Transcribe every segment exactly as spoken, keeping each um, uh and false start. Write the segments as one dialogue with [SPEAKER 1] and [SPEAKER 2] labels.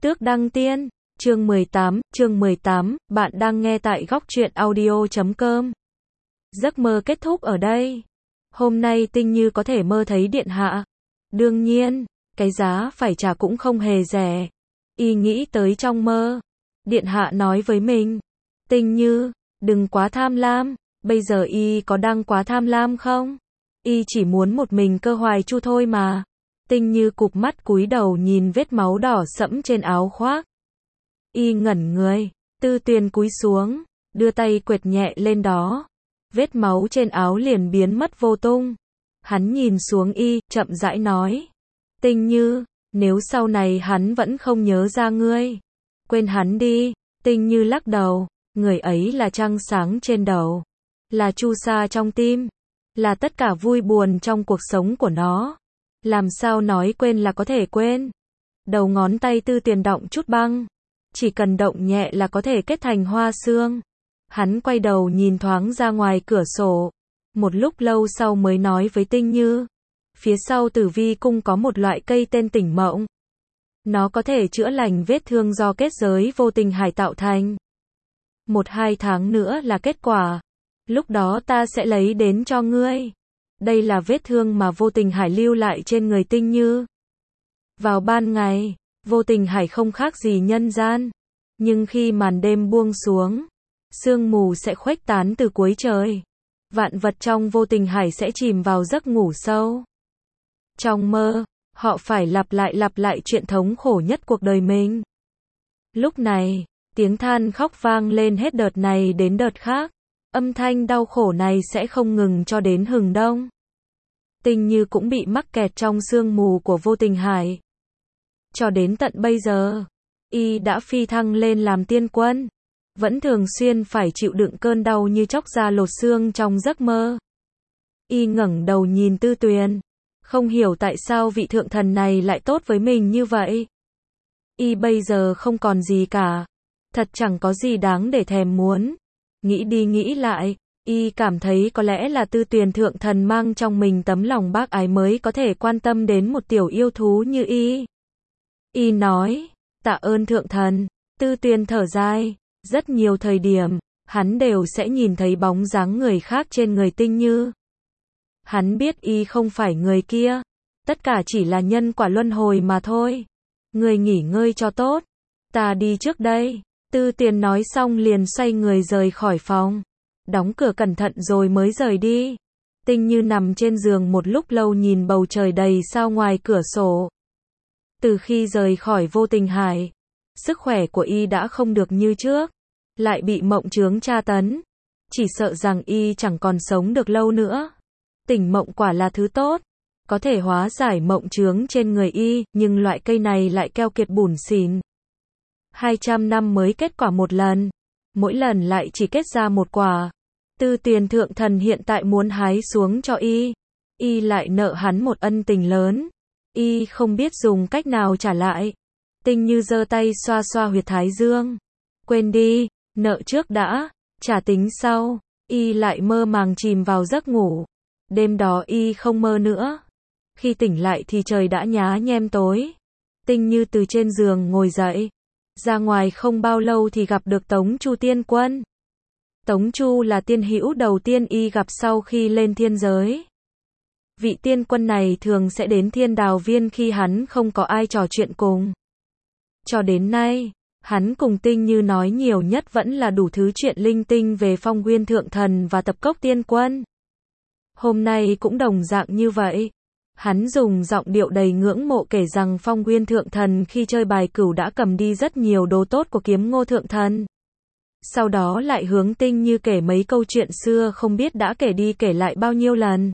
[SPEAKER 1] Tước Đăng Tiên, chương mười tám, chương mười tám, bạn đang nghe tại góc truyện audio chấm com. Giấc mơ kết thúc ở đây. Hôm nay Tinh Như có thể mơ thấy điện hạ. Đương nhiên, cái giá phải trả cũng không hề rẻ. Y nghĩ tới trong mơ. Điện hạ nói với mình, Tinh Như, đừng quá tham lam. Bây giờ Y có đang quá tham lam không? Y chỉ muốn một mình Cơ Hoài Chu thôi mà. Tinh Như cụp mắt cúi đầu nhìn vết máu đỏ sẫm trên áo khoác. Y ngẩn người, Tư Tuyền cúi xuống, đưa tay quệt nhẹ lên đó. Vết máu trên áo liền biến mất vô tung. Hắn nhìn xuống Y, chậm rãi nói, Tinh Như, nếu sau này hắn vẫn không nhớ ra ngươi, quên hắn đi. Tinh Như lắc đầu, người ấy là trăng sáng trên đầu, là chu sa trong tim, là tất cả vui buồn trong cuộc sống của nó. Làm sao nói quên là có thể quên. Đầu ngón tay Tư Tuyền động chút băng, chỉ cần động nhẹ là có thể kết thành hoa sương. Hắn quay đầu nhìn thoáng ra ngoài cửa sổ, một lúc lâu sau mới nói với Tinh Như, phía sau Tử Vi cung có một loại cây tên Tỉnh Mộng. Nó có thể chữa lành vết thương do kết giới vô tình hải tạo thành. Một hai tháng nữa là kết quả, lúc đó ta sẽ lấy đến cho ngươi. Đây là vết thương mà vô tình hải lưu lại trên người Tinh Như. Vào ban ngày, vô tình hải không khác gì nhân gian. Nhưng khi màn đêm buông xuống, sương mù sẽ khuếch tán từ cuối trời. Vạn vật trong vô tình hải sẽ chìm vào giấc ngủ sâu. Trong mơ, họ phải lặp lại lặp lại chuyện thống khổ nhất cuộc đời mình. Lúc này, tiếng than khóc vang lên hết đợt này đến đợt khác. Âm thanh đau khổ này sẽ không ngừng cho đến hừng đông. Tinh Như cũng bị mắc kẹt trong sương mù của vô tình hải. Cho đến tận bây giờ, Y đã phi thăng lên làm tiên quân, vẫn thường xuyên phải chịu đựng cơn đau như chóc da lột xương trong giấc mơ. Y ngẩng đầu nhìn Tư Tuyền, không hiểu tại sao vị thượng thần này lại tốt với mình như vậy. Y bây giờ không còn gì cả, thật chẳng có gì đáng để thèm muốn. Nghĩ đi nghĩ lại, Y cảm thấy có lẽ là Tư Tuyền thượng thần mang trong mình tấm lòng bác ái mới có thể quan tâm đến một tiểu yêu thú như Y. Y nói, tạ ơn thượng thần. Tư Tuyền thở dài, rất nhiều thời điểm, hắn đều sẽ nhìn thấy bóng dáng người khác trên người Tinh Như. Hắn biết Y không phải người kia, tất cả chỉ là nhân quả luân hồi mà thôi. Người nghỉ ngơi cho tốt, ta đi trước đây. Tư Tuyền nói xong liền xoay người rời khỏi phòng, đóng cửa cẩn thận rồi mới rời đi. Tinh Như nằm trên giường một lúc lâu nhìn bầu trời đầy sao ngoài cửa sổ. Từ khi rời khỏi vô tình hải, sức khỏe của Y đã không được như trước, lại bị mộng chướng tra tấn. Chỉ sợ rằng Y chẳng còn sống được lâu nữa. Tỉnh mộng quả là thứ tốt, có thể hóa giải mộng chướng trên người Y, nhưng loại cây này lại keo kiệt bủn xỉn. hai trăm năm mới kết quả một lần, mỗi lần lại chỉ kết ra một quả. Tư Tuyền thượng thần hiện tại muốn hái xuống cho Y, Y lại nợ hắn một ân tình lớn. Y không biết dùng cách nào trả lại. Tinh Như giơ tay xoa xoa huyệt thái dương. Quên đi, nợ trước đã, trả tính sau. Y lại mơ màng chìm vào giấc ngủ. Đêm đó Y không mơ nữa. Khi tỉnh lại thì trời đã nhá nhem tối. Tinh Như từ trên giường ngồi dậy, ra ngoài không bao lâu thì gặp được Tống Chu tiên quân. Tống Chu là tiên hữu đầu tiên Y gặp sau khi lên thiên giới. Vị tiên quân này thường sẽ đến thiên đào viên khi hắn không có ai trò chuyện cùng. Cho đến nay, hắn cùng Tinh Như nói nhiều nhất vẫn là đủ thứ chuyện linh tinh về Phong Nguyên thượng thần và Tập Cốc tiên quân. Hôm nay cũng đồng dạng như vậy. Hắn dùng giọng điệu đầy ngưỡng mộ kể rằng Phong Nguyên thượng thần khi chơi bài cửu đã cầm đi rất nhiều đồ tốt của Kiếm Ngô thượng thần. Sau đó lại hướng Tinh Như kể mấy câu chuyện xưa không biết đã kể đi kể lại bao nhiêu lần.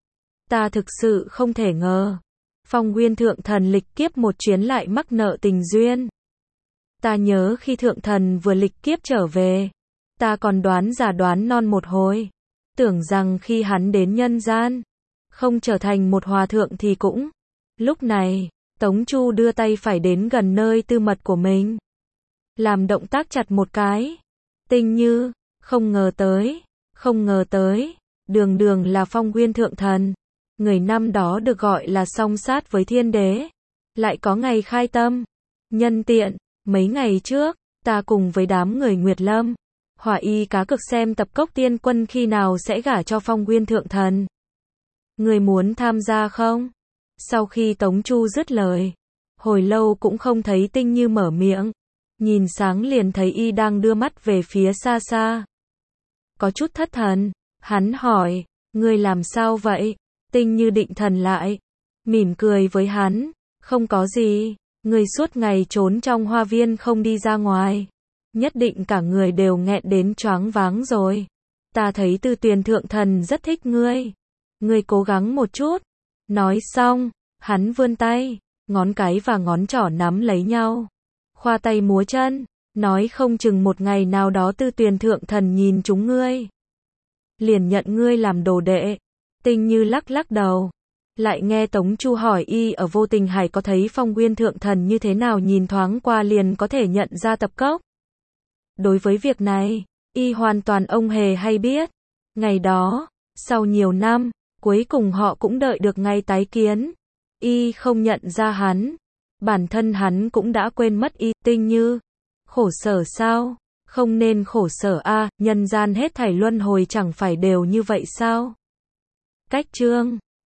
[SPEAKER 1] Ta thực sự không thể ngờ, Phong Nguyên thượng thần lịch kiếp một chuyến lại mắc nợ tình duyên. Ta nhớ khi thượng thần vừa lịch kiếp trở về, ta còn đoán giả đoán non một hồi, tưởng rằng khi hắn đến nhân gian, không trở thành một hòa thượng thì cũng. Lúc này, Tống Chu đưa tay phải đến gần nơi tư mật của mình, làm động tác chặt một cái. Tinh Như, không ngờ tới, không ngờ tới, đường đường là Phong Nguyên thượng thần, người năm đó được gọi là song sát với thiên đế, lại có ngày khai tâm. Nhân tiện, mấy ngày trước, ta cùng với đám người Nguyệt Lâm, Hỏa Y cá cược xem tập cốc tiên quân khi nào sẽ gả cho Phong Nguyên thượng thần. Người muốn tham gia không? Sau khi Tống Chu dứt lời, hồi lâu cũng không thấy Tinh Như mở miệng, nhìn sáng liền thấy y đang đưa mắt về phía xa xa. Có chút thất thần, hắn hỏi, ngươi làm sao vậy? Tinh Như định thần lại, mỉm cười với hắn, không có gì, ngươi suốt ngày trốn trong hoa viên không đi ra ngoài, nhất định cả người đều nghẹn đến choáng váng rồi. Ta thấy Tư Tuyền thượng thần rất thích ngươi, ngươi cố gắng một chút. Nói xong, hắn vươn tay, ngón cái và ngón trỏ nắm lấy nhau, khoa tay múa chân, nói không chừng một ngày nào đó Tư Tuyền thượng thần nhìn chúng ngươi, liền nhận ngươi làm đồ đệ. Tinh Như lắc lắc đầu, lại nghe Tống Chu hỏi y ở Vô Tình Hải có thấy Phong Nguyên thượng thần như thế nào, nhìn thoáng qua liền có thể nhận ra tập cốc. Đối với việc này, y hoàn toàn ông hề hay biết. Ngày đó, sau nhiều năm, cuối cùng họ cũng đợi được ngày tái kiến. Y không nhận ra hắn, bản thân hắn cũng đã quên mất y. Tinh Như, khổ sở sao? Không nên khổ sở a, nhân gian hết thảy luân hồi chẳng phải đều như vậy sao? Cách chương